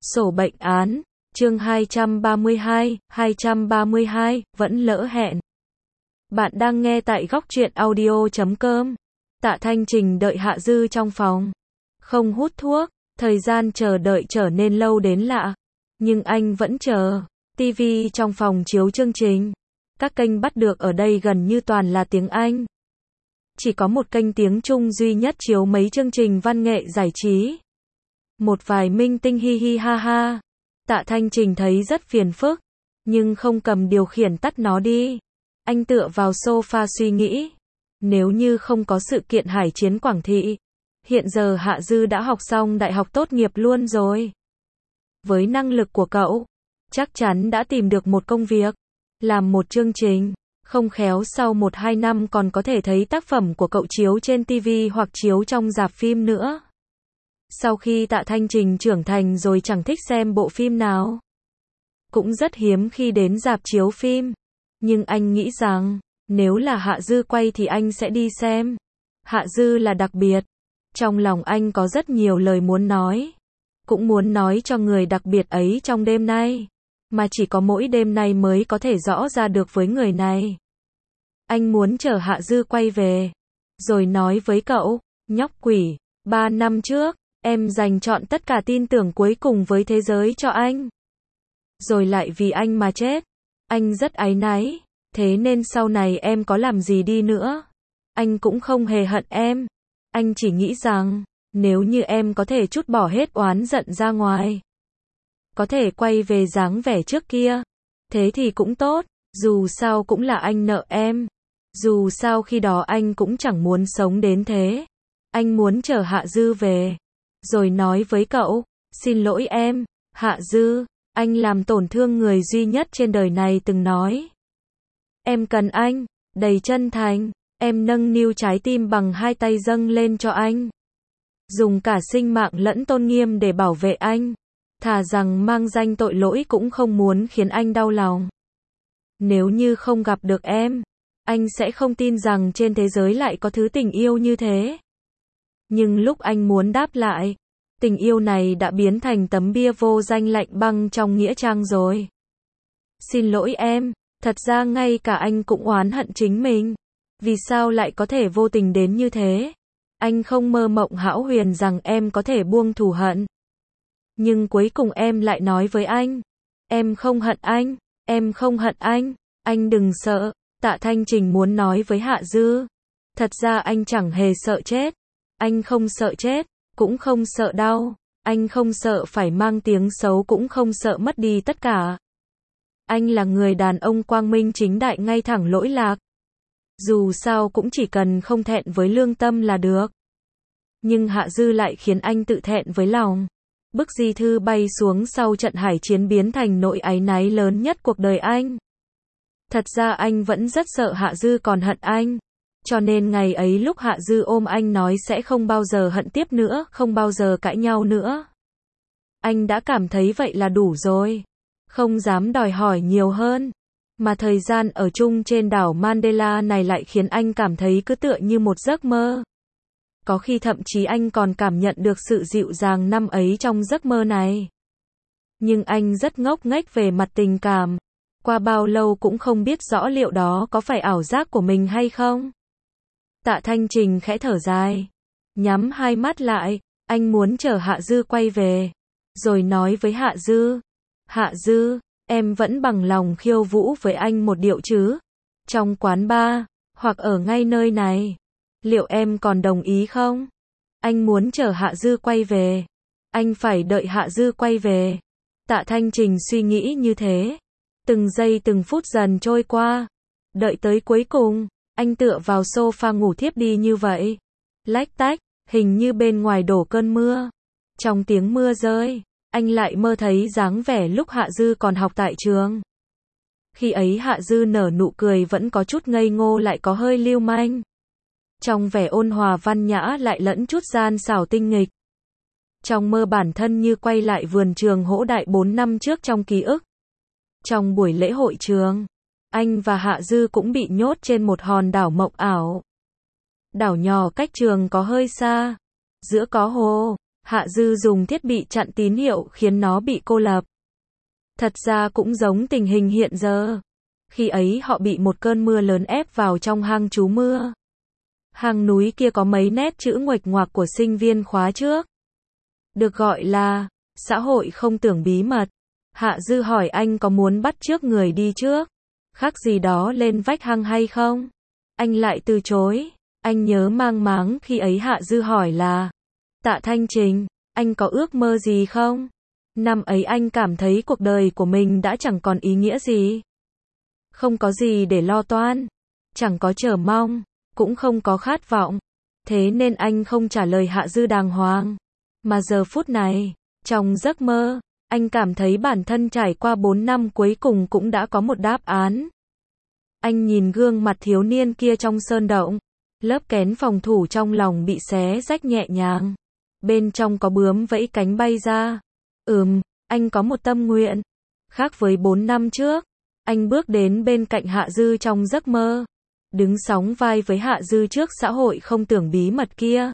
Sổ bệnh án, chương 232, vẫn lỡ hẹn. Bạn đang nghe tại góc truyện audio.com. Tạ Thanh Trình đợi Hạ Dư trong phòng. Không hút thuốc, thời gian chờ đợi trở nên lâu đến lạ. Nhưng anh vẫn chờ. TV trong phòng chiếu chương trình. Các kênh bắt được ở đây gần như toàn là tiếng Anh. Chỉ có một kênh tiếng Trung duy nhất chiếu mấy chương trình văn nghệ giải trí. Một vài minh tinh hi hi ha ha. Tạ Thanh Trình thấy rất phiền phức, nhưng không cầm điều khiển tắt nó đi. Anh tựa vào sofa suy nghĩ. Nếu như không có sự kiện hải chiến Quảng Thị, hiện giờ Hạ Dư đã học xong đại học tốt nghiệp luôn rồi. Với năng lực của cậu, chắc chắn đã tìm được một công việc, làm một chương trình. Không khéo sau 1-2 năm còn có thể thấy tác phẩm của cậu chiếu trên TV hoặc chiếu trong rạp phim nữa. Sau khi Tạ Thanh Trình trưởng thành rồi chẳng thích xem bộ phim nào. Cũng rất hiếm khi đến rạp chiếu phim. Nhưng anh nghĩ rằng, nếu là Hạ Dư quay thì anh sẽ đi xem. Hạ Dư là đặc biệt. Trong lòng anh có rất nhiều lời muốn nói. Cũng muốn nói cho người đặc biệt ấy trong đêm nay. Mà chỉ có mỗi đêm nay mới có thể rõ ra được với người này. Anh muốn chờ Hạ Dư quay về. Rồi nói với cậu, nhóc quỷ, 3 năm trước, em dành trọn tất cả tin tưởng cuối cùng với thế giới cho anh. Rồi lại vì anh mà chết. Anh rất áy náy. Thế nên sau này em có làm gì đi nữa, anh cũng không hề hận em. Anh chỉ nghĩ rằng, nếu như em có thể trút bỏ hết oán giận ra ngoài, có thể quay về dáng vẻ trước kia, thế thì cũng tốt. Dù sao cũng là anh nợ em. Dù sao khi đó anh cũng chẳng muốn sống đến thế. Anh muốn chờ Hạ Dư về. Rồi nói với cậu, xin lỗi em, Hạ Dư, anh làm tổn thương người duy nhất trên đời này từng nói. Em cần anh, đầy chân thành, em nâng niu trái tim bằng 2 tay dâng lên cho anh. Dùng cả sinh mạng lẫn tôn nghiêm để bảo vệ anh. Thà rằng mang danh tội lỗi cũng không muốn khiến anh đau lòng. Nếu như không gặp được em, anh sẽ không tin rằng trên thế giới lại có thứ tình yêu như thế. Nhưng lúc anh muốn đáp lại, tình yêu này đã biến thành tấm bia vô danh lạnh băng trong nghĩa trang rồi. Xin lỗi em, thật ra ngay cả anh cũng oán hận chính mình. Vì sao lại có thể vô tình đến như thế? Anh không mơ mộng hão huyền rằng em có thể buông thù hận. Nhưng cuối cùng em lại nói với anh, em không hận anh, em không hận anh đừng sợ. Tạ Thanh Trình muốn nói với Hạ Dư, thật ra anh chẳng hề sợ chết. Anh không sợ chết, cũng không sợ đau. Anh không sợ phải mang tiếng xấu, cũng không sợ mất đi tất cả. Anh là người đàn ông quang minh chính đại, ngay thẳng lỗi lạc. Dù sao cũng chỉ cần không thẹn với lương tâm là được. Nhưng Hạ Dư lại khiến anh tự thẹn với lòng. Bức di thư bay xuống sau trận hải chiến biến thành nỗi áy náy lớn nhất cuộc đời anh. Thật ra anh vẫn rất sợ Hạ Dư còn hận anh. Cho nên ngày ấy lúc Hạ Dư ôm anh nói sẽ không bao giờ hận tiếp nữa, không bao giờ cãi nhau nữa, anh đã cảm thấy vậy là đủ rồi. Không dám đòi hỏi nhiều hơn. Mà thời gian ở chung trên đảo Mandela này lại khiến anh cảm thấy cứ tựa như một giấc mơ. Có khi thậm chí anh còn cảm nhận được sự dịu dàng năm ấy trong giấc mơ này. Nhưng anh rất ngốc nghếch về mặt tình cảm. Qua bao lâu cũng không biết rõ liệu đó có phải ảo giác của mình hay không. Tạ Thanh Trình khẽ thở dài, nhắm 2 mắt lại. Anh muốn chờ Hạ Dư quay về. Rồi nói với Hạ Dư, Hạ Dư, em vẫn bằng lòng khiêu vũ với anh một điệu chứ? Trong quán bar, hoặc ở ngay nơi này. Liệu em còn đồng ý không? Anh muốn chờ Hạ Dư quay về. Anh phải đợi Hạ Dư quay về. Tạ Thanh Trình suy nghĩ như thế. Từng giây từng phút dần trôi qua. Đợi tới cuối cùng, anh tựa vào sofa ngủ thiếp đi như vậy. Lách tách, hình như bên ngoài đổ cơn mưa. Trong tiếng mưa rơi, anh lại mơ thấy dáng vẻ lúc Hạ Dư còn học tại trường. Khi ấy Hạ Dư nở nụ cười vẫn có chút ngây ngô, lại có hơi lưu manh. Trong vẻ ôn hòa văn nhã lại lẫn chút gian xảo tinh nghịch. Trong mơ bản thân như quay lại vườn trường Hỗ Đại 4 năm trước trong ký ức. Trong buổi lễ hội trường, anh và Hạ Dư cũng bị nhốt trên một hòn đảo mộng ảo. Đảo nhỏ cách trường có hơi xa. Giữa có hồ. Hạ Dư dùng thiết bị chặn tín hiệu khiến nó bị cô lập. Thật ra cũng giống tình hình hiện giờ. Khi ấy họ bị một cơn mưa lớn ép vào trong hang trú mưa. Hang núi kia có mấy nét chữ nguệch ngoạc của sinh viên khóa trước. Được gọi là xã hội không tưởng bí mật. Hạ Dư hỏi anh có muốn bắt chước người đi trước, khắc gì đó lên vách hang hay không? Anh lại từ chối. Anh nhớ mang máng khi ấy Hạ Dư hỏi là: Tạ Thanh Trình, anh có ước mơ gì không? Năm ấy anh cảm thấy cuộc đời của mình đã chẳng còn ý nghĩa gì. Không có gì để lo toan, chẳng có chờ mong, cũng không có khát vọng. Thế nên anh không trả lời Hạ Dư đàng hoàng. Mà giờ phút này, trong giấc mơ, anh cảm thấy bản thân trải qua 4 năm cuối cùng cũng đã có một đáp án. Anh nhìn gương mặt thiếu niên kia trong sơn động. Lớp kén phòng thủ trong lòng bị xé rách nhẹ nhàng. Bên trong có bướm vẫy cánh bay ra. Anh có một tâm nguyện. Khác với 4 năm trước, anh bước đến bên cạnh Hạ Dư trong giấc mơ. Đứng sóng vai với Hạ Dư trước xã hội không tưởng bí mật kia.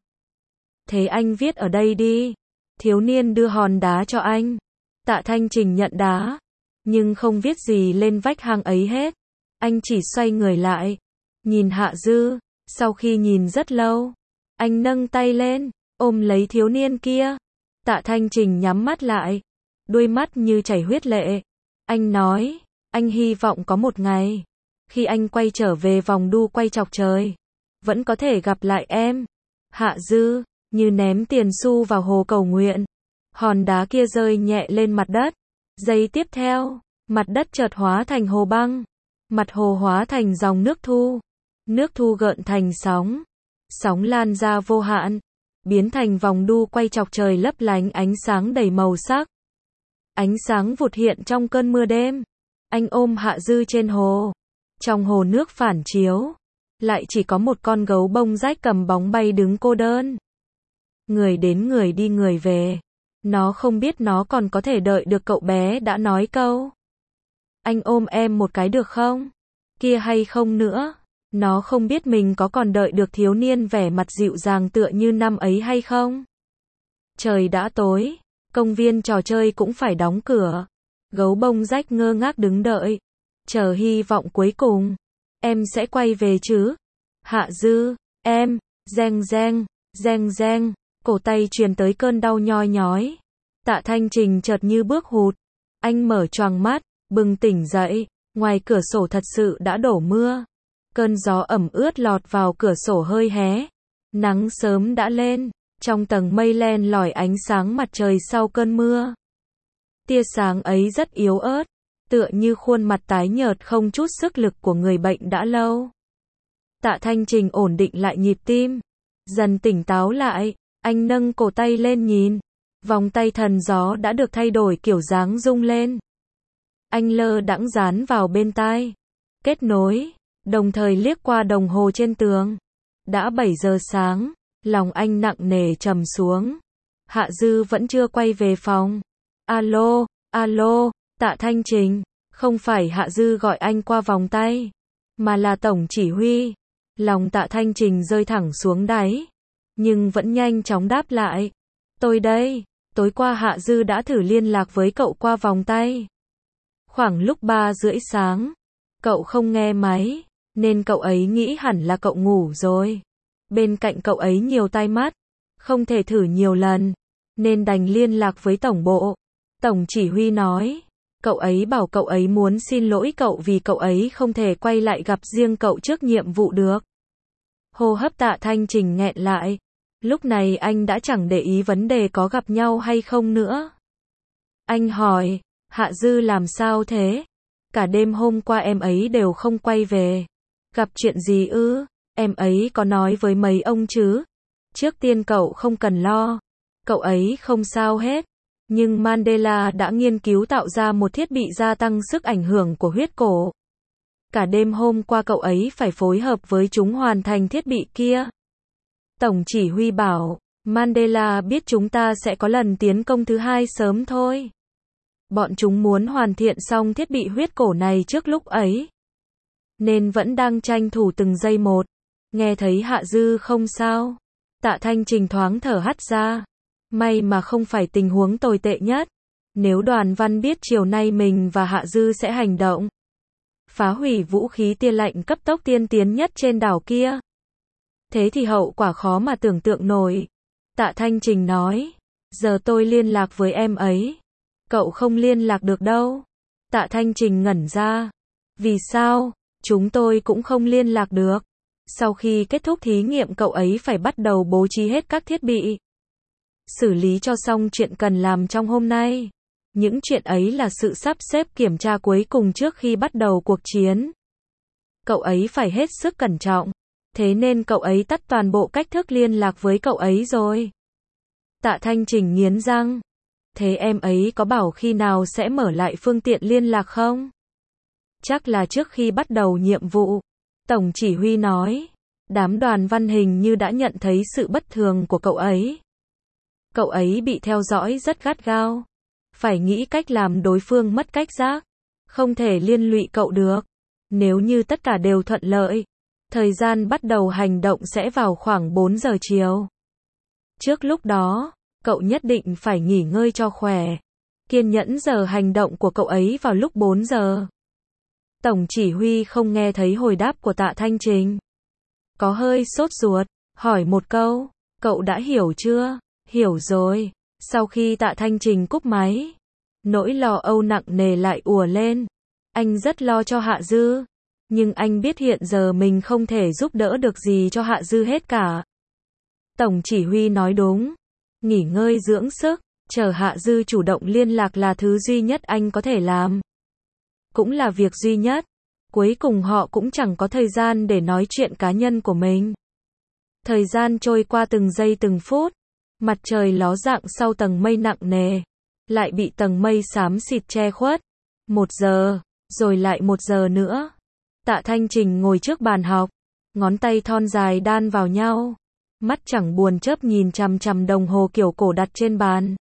Thế anh viết ở đây đi. Thiếu niên đưa hòn đá cho anh. Tạ Thanh Trình nhận đá, nhưng không viết gì lên vách hang ấy hết. Anh chỉ xoay người lại, nhìn Hạ Dư. Sau khi nhìn rất lâu, anh nâng tay lên, ôm lấy thiếu niên kia. Tạ Thanh Trình nhắm mắt lại, đôi mắt như chảy huyết lệ. Anh nói, anh hy vọng có một ngày, khi anh quay trở về vòng đu quay chọc trời, vẫn có thể gặp lại em. Hạ Dư, như ném tiền xu vào hồ cầu nguyện. Hòn đá kia rơi nhẹ lên mặt đất. Giây tiếp theo, mặt đất chợt hóa thành hồ băng. Mặt hồ hóa thành dòng nước thu. Nước thu gợn thành sóng. Sóng lan ra vô hạn, biến thành vòng đu quay chọc trời lấp lánh ánh sáng đầy màu sắc. Ánh sáng vụt hiện trong cơn mưa đêm. Anh ôm Hạ Dư trên hồ. Trong hồ nước phản chiếu, lại chỉ có một con gấu bông rách cầm bóng bay đứng cô đơn. Người đến người đi người về. Nó không biết nó còn có thể đợi được cậu bé đã nói câu: Anh ôm em một cái được không? Kia hay không nữa. Nó không biết mình có còn đợi được thiếu niên vẻ mặt dịu dàng tựa như năm ấy hay không. Trời đã tối, công viên trò chơi cũng phải đóng cửa. Gấu bông rách ngơ ngác đứng đợi, chờ hy vọng cuối cùng. Em sẽ quay về chứ? Hạ Dư, em, reng reng, reng reng, cổ tay truyền tới cơn đau nhoi nhói. Tạ Thanh Trình chợt như bước hụt. Anh mở choàng mắt, bừng tỉnh dậy. Ngoài cửa sổ thật sự đã đổ mưa. Cơn gió ẩm ướt lọt vào cửa sổ hơi hé. Nắng sớm đã lên. Trong tầng mây len lỏi ánh sáng mặt trời sau cơn mưa. Tia sáng ấy rất yếu ớt, tựa như khuôn mặt tái nhợt không chút sức lực của người bệnh đã lâu. Tạ Thanh Trình ổn định lại nhịp tim, dần tỉnh táo lại. Anh nâng cổ tay lên nhìn. Vòng tay thần gió đã được thay đổi kiểu dáng rung lên. Anh lơ đãng dán vào bên tai. Kết nối, đồng thời liếc qua đồng hồ trên tường. Đã 7 giờ sáng, lòng anh nặng nề trầm xuống. Hạ Dư vẫn chưa quay về phòng. Alo, alo, Tạ Thanh Trình. Không phải Hạ Dư gọi anh qua vòng tay, mà là tổng chỉ huy. Lòng Tạ Thanh Trình rơi thẳng xuống đáy, nhưng vẫn nhanh chóng đáp lại. Tôi đây. Tối qua Hạ Dư đã thử liên lạc với cậu qua vòng tay. Khoảng lúc 3:30 sáng, cậu không nghe máy, nên cậu ấy nghĩ hẳn là cậu ngủ rồi. Bên cạnh cậu ấy nhiều tai mắt, không thể thử nhiều lần, nên đành liên lạc với tổng bộ. Tổng chỉ huy nói, cậu ấy bảo cậu ấy muốn xin lỗi cậu vì cậu ấy không thể quay lại gặp riêng cậu trước nhiệm vụ được. Hô hấp Tạ Thanh Trình nghẹn lại. Lúc này anh đã chẳng để ý vấn đề có gặp nhau hay không nữa. Anh hỏi, Hạ Dư làm sao thế? Cả đêm hôm qua em ấy đều không quay về. Gặp chuyện gì ư? Em ấy có nói với mấy ông chứ? Trước tiên cậu không cần lo. Cậu ấy không sao hết. Nhưng Mandela đã nghiên cứu tạo ra một thiết bị gia tăng sức ảnh hưởng của huyết cổ. Cả đêm hôm qua cậu ấy phải phối hợp với chúng hoàn thành thiết bị kia. Tổng chỉ huy bảo, Mandela biết chúng ta sẽ có lần tiến công thứ hai sớm thôi. Bọn chúng muốn hoàn thiện xong thiết bị huyết cổ này trước lúc ấy, nên vẫn đang tranh thủ từng giây một. Nghe thấy Hạ Dư không sao, Tạ Thanh Trình thoáng thở hắt ra. May mà không phải tình huống tồi tệ nhất. Nếu Đoàn Văn biết chiều nay mình và Hạ Dư sẽ hành động, phá hủy vũ khí tia lạnh cấp tốc tiên tiến nhất trên đảo kia, thế thì hậu quả khó mà tưởng tượng nổi. Tạ Thanh Trình nói, giờ tôi liên lạc với em ấy. Cậu không liên lạc được đâu. Tạ Thanh Trình ngẩn ra. Vì sao? Chúng tôi cũng không liên lạc được. Sau khi kết thúc thí nghiệm cậu ấy phải bắt đầu bố trí hết các thiết bị, xử lý cho xong chuyện cần làm trong hôm nay. Những chuyện ấy là sự sắp xếp kiểm tra cuối cùng trước khi bắt đầu cuộc chiến. Cậu ấy phải hết sức cẩn trọng. Thế nên cậu ấy tắt toàn bộ cách thức liên lạc với cậu ấy rồi. Tạ Thanh Trình nghiến răng. Thế em ấy có bảo khi nào sẽ mở lại phương tiện liên lạc không? Chắc là trước khi bắt đầu nhiệm vụ. Tổng chỉ huy nói. Đám Đoàn Văn hình như đã nhận thấy sự bất thường của cậu ấy. Cậu ấy bị theo dõi rất gắt gao. Phải nghĩ cách làm đối phương mất cảnh giác. Không thể liên lụy cậu được. Nếu như tất cả đều thuận lợi, thời gian bắt đầu hành động sẽ vào khoảng 4 giờ chiều. Trước lúc đó, cậu nhất định phải nghỉ ngơi cho khỏe. Kiên nhẫn giờ hành động của cậu ấy vào lúc 4 giờ. Tổng chỉ huy không nghe thấy hồi đáp của Tạ Thanh Trình. Có hơi sốt ruột, hỏi một câu, cậu đã hiểu chưa? Hiểu rồi. Sau khi Tạ Thanh Trình cúp máy, nỗi lo âu nặng nề lại ùa lên. Anh rất lo cho Hạ Dư. Nhưng anh biết hiện giờ mình không thể giúp đỡ được gì cho Hạ Dư hết cả. Tổng chỉ huy nói đúng. Nghỉ ngơi dưỡng sức, chờ Hạ Dư chủ động liên lạc là thứ duy nhất anh có thể làm. Cũng là việc duy nhất. Cuối cùng họ cũng chẳng có thời gian để nói chuyện cá nhân của mình. Thời gian trôi qua từng giây từng phút. Mặt trời ló dạng sau tầng mây nặng nề. Lại bị tầng mây xám xịt che khuất. 1 giờ, rồi lại 1 giờ nữa. Tạ Thanh Trình ngồi trước bàn học. Ngón tay thon dài đan vào nhau. Mắt chẳng buồn chớp nhìn chằm chằm đồng hồ kiểu cổ đặt trên bàn.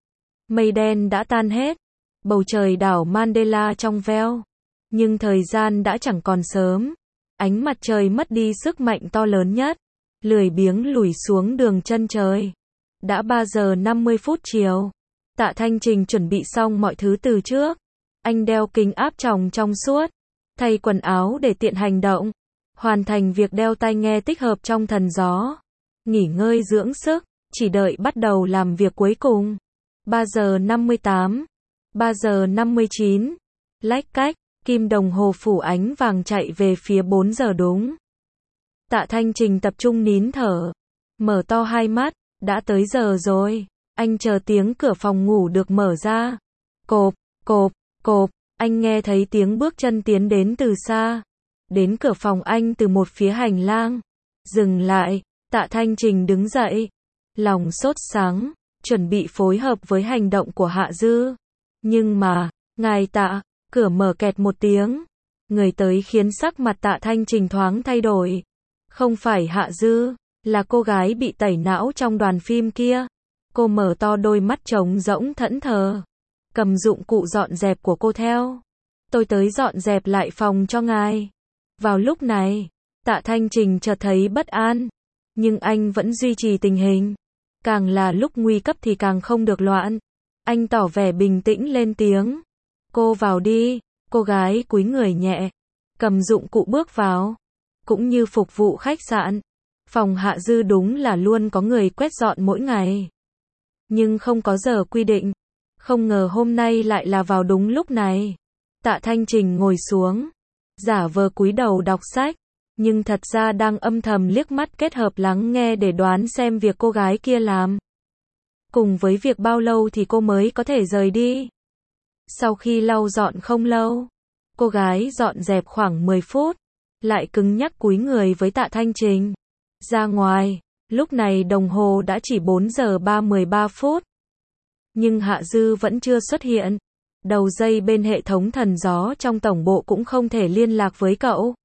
Mây đen đã tan hết. Bầu trời đảo Mandela trong veo. Nhưng thời gian đã chẳng còn sớm. Ánh mặt trời mất đi sức mạnh to lớn nhất. Lười biếng lủi xuống đường chân trời. Đã 3 giờ 50 phút chiều. Tạ Thanh Trình chuẩn bị xong mọi thứ từ trước. Anh đeo kính áp tròng trong suốt. Thay quần áo để tiện hành động. Hoàn thành việc đeo tai nghe tích hợp trong thần gió. Nghỉ ngơi dưỡng sức. Chỉ đợi bắt đầu làm việc cuối cùng. 3 giờ 58. 3 giờ 59. Lách cách. Kim đồng hồ phủ ánh vàng chạy về phía 4 giờ đúng. Tạ Thanh Trình tập trung nín thở. Mở to hai mắt. Đã tới giờ rồi. Anh chờ tiếng cửa phòng ngủ được mở ra. Cộp, cộp, cộp. Anh nghe thấy tiếng bước chân tiến đến từ xa. Đến cửa phòng anh từ một phía hành lang. Dừng lại. Tạ Thanh Trình đứng dậy. Lòng sốt sắng. Chuẩn bị phối hợp với hành động của Hạ Dư. Nhưng mà, ngài Tạ, cửa mở kẹt một tiếng. Người tới khiến sắc mặt Tạ Thanh Trình thoáng thay đổi. Không phải Hạ Dư, là cô gái bị tẩy não trong đoàn phim kia. Cô mở to đôi mắt trống rỗng thẫn thờ. Cầm dụng cụ dọn dẹp của cô theo. Tôi tới dọn dẹp lại phòng cho ngài. Vào lúc này, Tạ Thanh Trình chợt thấy bất an. Nhưng anh vẫn duy trì tình hình. Càng là lúc nguy cấp thì càng không được loạn. Anh tỏ vẻ bình tĩnh lên tiếng. Cô vào đi. Cô gái cúi người nhẹ. Cầm dụng cụ bước vào. Cũng như phục vụ khách sạn. Phòng Hạ Dư đúng là luôn có người quét dọn mỗi ngày. Nhưng không có giờ quy định. Không ngờ hôm nay lại là vào đúng lúc này. Tạ Thanh Trình ngồi xuống. Giả vờ cúi đầu đọc sách. Nhưng thật ra đang âm thầm liếc mắt kết hợp lắng nghe để đoán xem việc cô gái kia làm. Cùng với việc bao lâu thì cô mới có thể rời đi. Sau khi lau dọn không lâu, cô gái dọn dẹp khoảng 10 phút. Lại cứng nhắc cúi người với Tạ Thanh Trình. Ra ngoài, lúc này đồng hồ đã chỉ 4 giờ 13 phút. Nhưng Hạ Dư vẫn chưa xuất hiện. Đầu dây bên hệ thống thần gió trong tổng bộ cũng không thể liên lạc với cậu.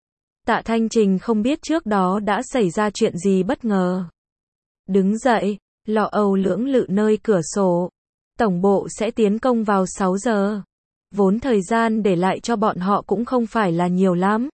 Tạ Thanh Trình không biết trước đó đã xảy ra chuyện gì bất ngờ. Đứng dậy, lo âu lưỡng lự nơi cửa sổ. Tổng bộ sẽ tiến công vào 6 giờ. Vốn thời gian để lại cho bọn họ cũng không phải là nhiều lắm.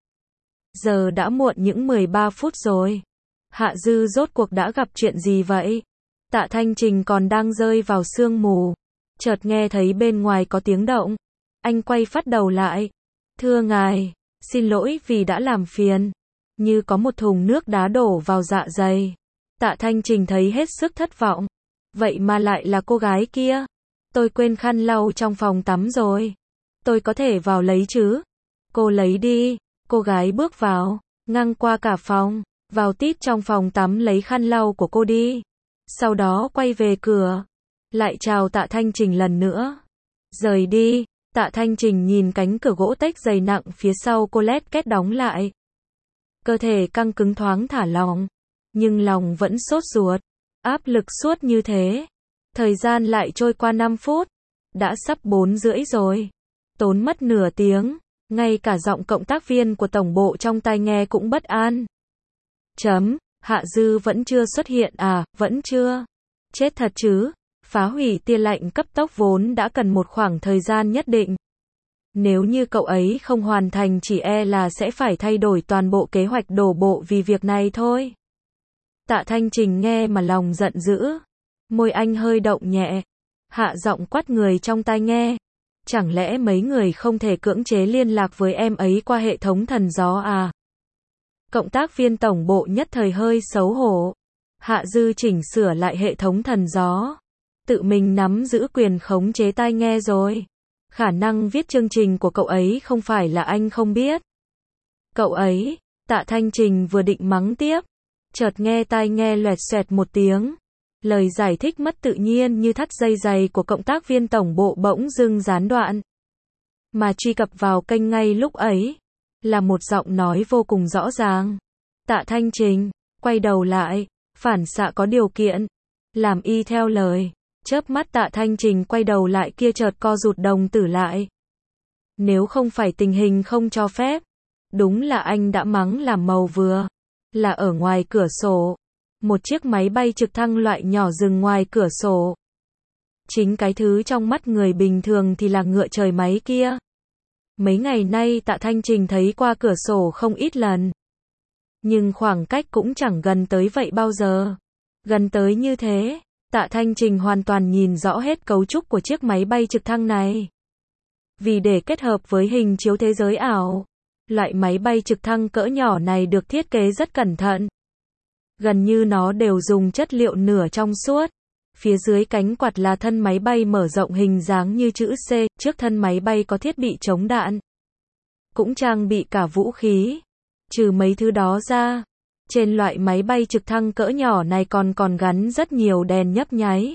Giờ đã muộn những 13 phút rồi. Hạ Dư rốt cuộc đã gặp chuyện gì vậy? Tạ Thanh Trình còn đang rơi vào sương mù, chợt nghe thấy bên ngoài có tiếng động. Anh quay phát đầu lại. Thưa ngài, xin lỗi vì đã làm phiền. Như có một thùng nước đá đổ vào dạ dày. Tạ Thanh Trình thấy hết sức thất vọng. Vậy mà lại là cô gái kia. Tôi quên khăn lau trong phòng tắm rồi. Tôi có thể vào lấy chứ? Cô lấy đi. Cô gái bước vào, ngang qua cả phòng, vào tít trong phòng tắm lấy khăn lau của cô đi. Sau đó quay về cửa, lại chào Tạ Thanh Trình lần nữa. Rời đi. Tạ Thanh Trình nhìn cánh cửa gỗ tếch dày nặng phía sau cô lét két đóng lại. Cơ thể căng cứng thoáng thả lỏng, nhưng lòng vẫn sốt ruột, áp lực suốt như thế. Thời gian lại trôi qua 5 phút, đã sắp 4 rưỡi rồi. Tốn mất nửa tiếng, ngay cả giọng cộng tác viên của tổng bộ trong tai nghe cũng bất an. Hạ Dư vẫn chưa xuất hiện à, vẫn chưa. Chết thật chứ, phá hủy tia lạnh cấp tốc vốn đã cần một khoảng thời gian nhất định. Nếu như cậu ấy không hoàn thành chỉ e là sẽ phải thay đổi toàn bộ kế hoạch đổ bộ vì việc này thôi. Tạ Thanh Trình nghe mà lòng giận dữ. Môi anh hơi động nhẹ. Hạ giọng quát người trong tai nghe. Chẳng lẽ mấy người không thể cưỡng chế liên lạc với em ấy qua hệ thống thần gió à? Cộng tác viên tổng bộ nhất thời hơi xấu hổ. Hạ Dư chỉnh sửa lại hệ thống thần gió. Tự mình nắm giữ quyền khống chế tai nghe rồi. Khả năng viết chương trình của cậu ấy không phải là anh không biết. Cậu ấy, Tạ Thanh Trình vừa định mắng tiếp. Chợt nghe tai nghe loẹt xoẹt một tiếng. Lời giải thích mất tự nhiên như thắt dây giày của cộng tác viên tổng bộ bỗng dưng gián đoạn. Mà truy cập vào kênh ngay lúc ấy là một giọng nói vô cùng rõ ràng. Tạ Thanh Trình, quay đầu lại, phản xạ có điều kiện, làm y theo lời. Chớp mắt Tạ Thanh Trình quay đầu lại kia chợt co rụt đồng tử lại. Nếu không phải tình hình không cho phép, đúng là anh đã mắng làm màu vừa. Là ở ngoài cửa sổ. Một chiếc máy bay trực thăng loại nhỏ dừng ngoài cửa sổ. Chính cái thứ trong mắt người bình thường thì là ngựa trời máy kia. Mấy ngày nay Tạ Thanh Trình thấy qua cửa sổ không ít lần. Nhưng khoảng cách cũng chẳng gần tới vậy bao giờ. Gần tới như thế, Tạ Thanh Trình hoàn toàn nhìn rõ hết cấu trúc của chiếc máy bay trực thăng này. Vì để kết hợp với hình chiếu thế giới ảo, loại máy bay trực thăng cỡ nhỏ này được thiết kế rất cẩn thận. Gần như nó đều dùng chất liệu nửa trong suốt. Phía dưới cánh quạt là thân máy bay mở rộng hình dáng như chữ C, trước thân máy bay có thiết bị chống đạn. Cũng trang bị cả vũ khí. Trừ mấy thứ đó ra, trên loại máy bay trực thăng cỡ nhỏ này còn gắn rất nhiều đèn nhấp nháy.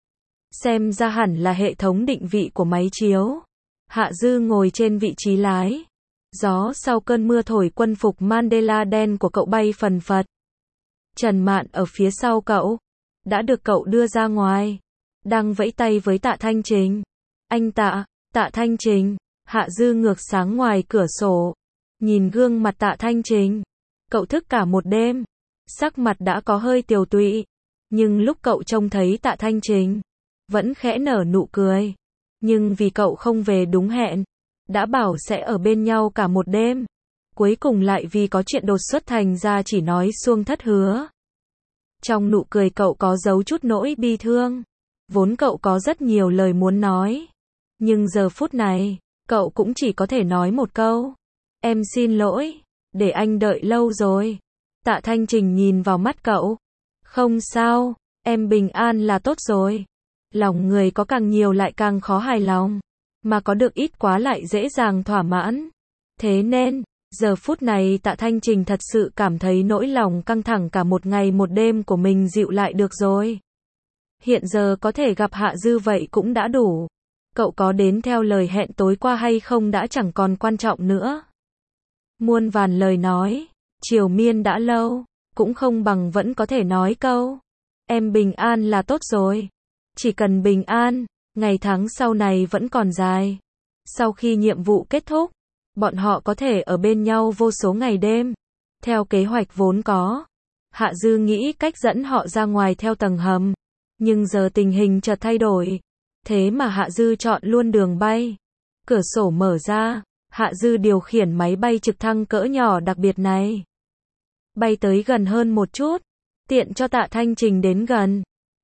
Xem ra hẳn là hệ thống định vị của máy chiếu. Hạ Dư ngồi trên vị trí lái. Gió sau cơn mưa thổi quân phục Mandela đen của cậu bay phần phật. Trần Mạn ở phía sau cậu, đã được cậu đưa ra ngoài, đang vẫy tay với Tạ Thanh Trình. Anh Tạ, Tạ Thanh Trình. Hạ Dư ngược sáng ngoài cửa sổ, nhìn gương mặt Tạ Thanh Trình. Cậu thức cả một đêm, sắc mặt đã có hơi tiều tụy, nhưng lúc cậu trông thấy Tạ Thanh Trình, vẫn khẽ nở nụ cười. Nhưng vì cậu không về đúng hẹn, đã bảo sẽ ở bên nhau cả một đêm, cuối cùng lại vì có chuyện đột xuất thành ra chỉ nói suông thất hứa. Trong nụ cười cậu có giấu chút nỗi bi thương. Vốn cậu có rất nhiều lời muốn nói, nhưng giờ phút này, cậu cũng chỉ có thể nói một câu. Em xin lỗi, để anh đợi lâu rồi. Tạ Thanh Trình nhìn vào mắt cậu. Không sao, em bình an là tốt rồi. Lòng người có càng nhiều lại càng khó hài lòng, mà có được ít quá lại dễ dàng thỏa mãn. Thế nên, giờ phút này Tạ Thanh Trình thật sự cảm thấy nỗi lòng căng thẳng cả một ngày một đêm của mình dịu lại được rồi. Hiện giờ có thể gặp Hạ Dư vậy cũng đã đủ. Cậu có đến theo lời hẹn tối qua hay không đã chẳng còn quan trọng nữa. Muôn vàn lời nói, triền miên đã lâu, cũng không bằng vẫn có thể nói câu. Em bình an là tốt rồi. Chỉ cần bình an, ngày tháng sau này vẫn còn dài. Sau khi nhiệm vụ kết thúc, bọn họ có thể ở bên nhau vô số ngày đêm. Theo kế hoạch vốn có, Hạ Dư nghĩ cách dẫn họ ra ngoài theo tầng hầm. Nhưng giờ tình hình chợt thay đổi. Thế mà Hạ Dư chọn luôn đường bay. Cửa sổ mở ra, Hạ Dư điều khiển máy bay trực thăng cỡ nhỏ đặc biệt này. Bay tới gần hơn một chút, tiện cho Tạ Thanh Trình đến gần.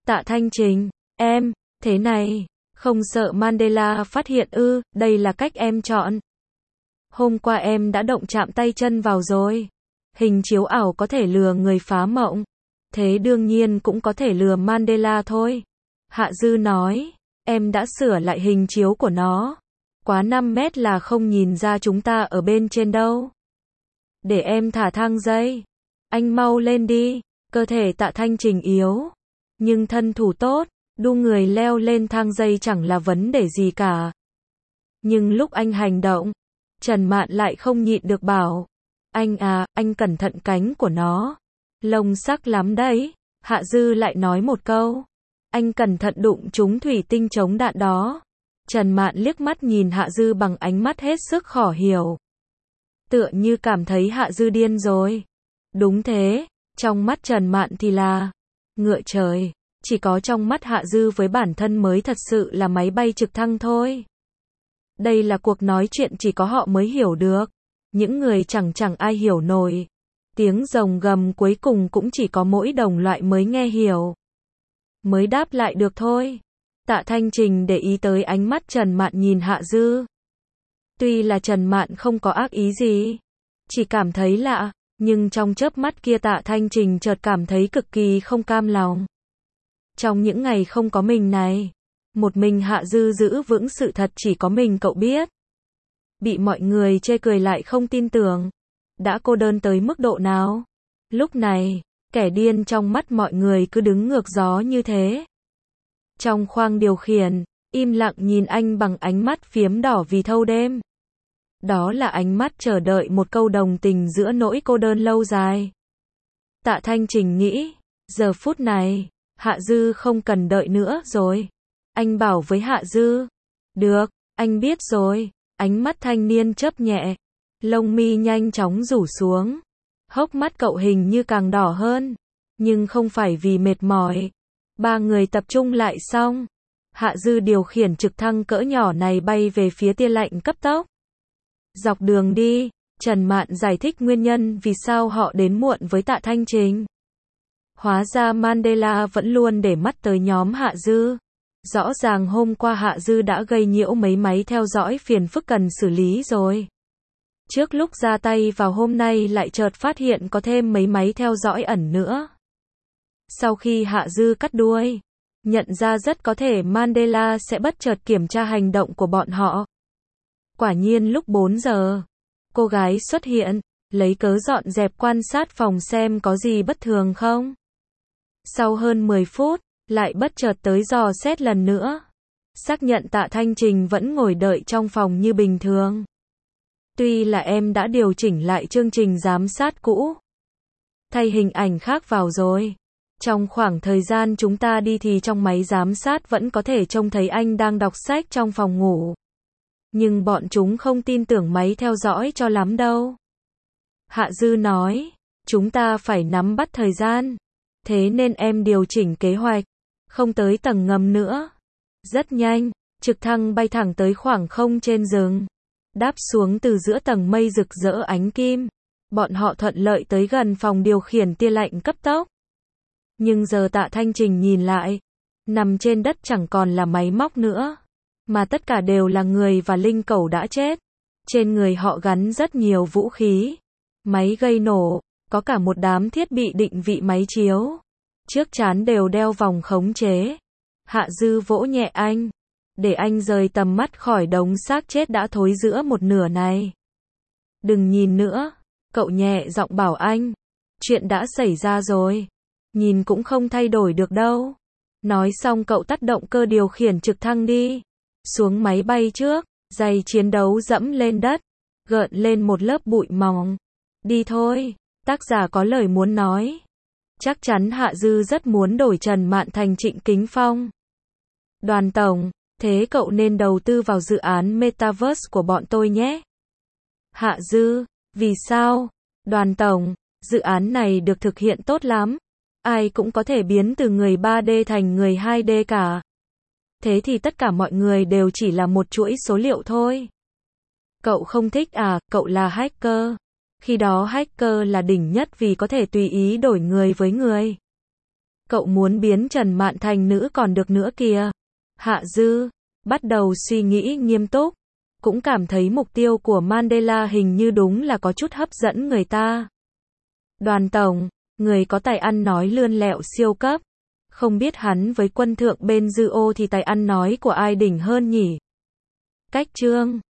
Tạ Thanh Trình, em, thế này, không sợ Mandela phát hiện ư, đây là cách em chọn. Hôm qua em đã động chạm tay chân vào rồi. Hình chiếu ảo có thể lừa người phá mộng. Thế đương nhiên cũng có thể lừa Mandela thôi. Hạ Dư nói, em đã sửa lại hình chiếu của nó. Quá 5 mét là không nhìn ra chúng ta ở bên trên đâu. Để em thả thang dây. Anh mau lên đi. Cơ thể Tạ Thanh Trình yếu, nhưng thân thủ tốt, đu người leo lên thang dây chẳng là vấn đề gì cả. Nhưng lúc anh hành động, Trần Mạn lại không nhịn được bảo, anh à, anh cẩn thận cánh của nó. Lông sắc lắm đấy. Hạ Dư lại nói một câu, anh cẩn thận đụng trúng thủy tinh chống đạn đó. Trần Mạn liếc mắt nhìn Hạ Dư bằng ánh mắt hết sức khó hiểu. Tựa như cảm thấy Hạ Dư điên rồi. Đúng thế, trong mắt Trần Mạn thì là ngựa trời, chỉ có trong mắt Hạ Dư với bản thân mới thật sự là máy bay trực thăng thôi. Đây là cuộc nói chuyện chỉ có họ mới hiểu được. Những người chẳng ai hiểu nổi. Tiếng rồng gầm cuối cùng cũng chỉ có mỗi đồng loại mới nghe hiểu. Mới đáp lại được thôi. Tạ Thanh Trình để ý tới ánh mắt Trần Mạn nhìn Hạ Dư. Tuy là Trần Mạn không có ác ý gì, chỉ cảm thấy lạ, nhưng trong chớp mắt kia Tạ Thanh Trình chợt cảm thấy cực kỳ không cam lòng. Trong những ngày không có mình này, một mình Hạ Dư giữ vững sự thật chỉ có mình cậu biết. Bị mọi người chê cười lại không tin tưởng. Đã cô đơn tới mức độ nào? Lúc này, kẻ điên trong mắt mọi người cứ đứng ngược gió như thế. Trong khoang điều khiển, im lặng nhìn anh bằng ánh mắt phiếm đỏ vì thâu đêm. Đó là ánh mắt chờ đợi một câu đồng tình giữa nỗi cô đơn lâu dài. Tạ Thanh Trình nghĩ, giờ phút này, Hạ Dư không cần đợi nữa rồi. Anh bảo với Hạ Dư, được, anh biết rồi. Ánh mắt thanh niên chớp nhẹ, lông mi nhanh chóng rủ xuống. Hốc mắt cậu hình như càng đỏ hơn, nhưng không phải vì mệt mỏi. Ba người tập trung lại xong, Hạ Dư điều khiển trực thăng cỡ nhỏ này bay về phía tia lạnh cấp tốc. Dọc đường đi, Trần Mạn giải thích nguyên nhân vì sao họ đến muộn với Tạ Thanh Trình. Hóa ra Mandela vẫn luôn để mắt tới nhóm Hạ Dư. Rõ ràng hôm qua Hạ Dư đã gây nhiễu mấy máy theo dõi phiền phức cần xử lý rồi. Trước lúc ra tay vào hôm nay lại chợt phát hiện có thêm mấy máy theo dõi ẩn nữa. Sau khi Hạ Dư cắt đuôi, nhận ra rất có thể Mandela sẽ bất chợt kiểm tra hành động của bọn họ. Quả nhiên lúc 4 giờ, cô gái xuất hiện, lấy cớ dọn dẹp quan sát phòng xem có gì bất thường không. Sau hơn 10 phút, lại bất chợt tới dò xét lần nữa. Xác nhận Tạ Thanh Trình vẫn ngồi đợi trong phòng như bình thường. Tuy là em đã điều chỉnh lại chương trình giám sát cũ, thay hình ảnh khác vào rồi. Trong khoảng thời gian chúng ta đi thì trong máy giám sát vẫn có thể trông thấy anh đang đọc sách trong phòng ngủ. Nhưng bọn chúng không tin tưởng máy theo dõi cho lắm đâu. Hạ Dư nói, chúng ta phải nắm bắt thời gian. Thế nên em điều chỉnh kế hoạch, không tới tầng ngầm nữa. Rất nhanh, trực thăng bay thẳng tới khoảng không trên rừng. Đáp xuống từ giữa tầng mây rực rỡ ánh kim. Bọn họ thuận lợi tới gần phòng điều khiển tia lạnh cấp tốc. Nhưng giờ Tạ Thanh Trình nhìn lại, nằm trên đất chẳng còn là máy móc nữa, mà tất cả đều là người và linh cẩu đã chết. Trên người họ gắn rất nhiều vũ khí, máy gây nổ, có cả một đám thiết bị định vị máy chiếu. Trước trán đều đeo vòng khống chế. Hạ Dư vỗ nhẹ anh, để anh rời tầm mắt khỏi đống xác chết đã thối giữa một nửa này. Đừng nhìn nữa, cậu nhẹ giọng bảo anh. Chuyện đã xảy ra rồi, nhìn cũng không thay đổi được đâu. Nói xong cậu tắt động cơ điều khiển trực thăng đi. Xuống máy bay trước, giày chiến đấu dẫm lên đất, gợn lên một lớp bụi mỏng. Đi thôi, tác giả có lời muốn nói. Chắc chắn Hạ Dư rất muốn đổi Trần Mạn thành Trịnh Kính Phong. Đoàn tổng, thế cậu nên đầu tư vào dự án Metaverse của bọn tôi nhé. Hạ Dư, vì sao? Đoàn tổng, dự án này được thực hiện tốt lắm. Ai cũng có thể biến từ người 3D thành người 2D cả. Thế thì tất cả mọi người đều chỉ là một chuỗi số liệu thôi. Cậu không thích à, cậu là hacker. Khi đó hacker là đỉnh nhất vì có thể tùy ý đổi người với người. Cậu muốn biến Trần Mạn thành nữ còn được nữa kìa. Hạ Dư bắt đầu suy nghĩ nghiêm túc, cũng cảm thấy mục tiêu của Mandela hình như đúng là có chút hấp dẫn người ta. Đoàn tổng, người có tài ăn nói lươn lẹo siêu cấp. Không biết hắn với quân thượng bên Dư Ô thì tài ăn nói của ai đỉnh hơn nhỉ? Cách Trương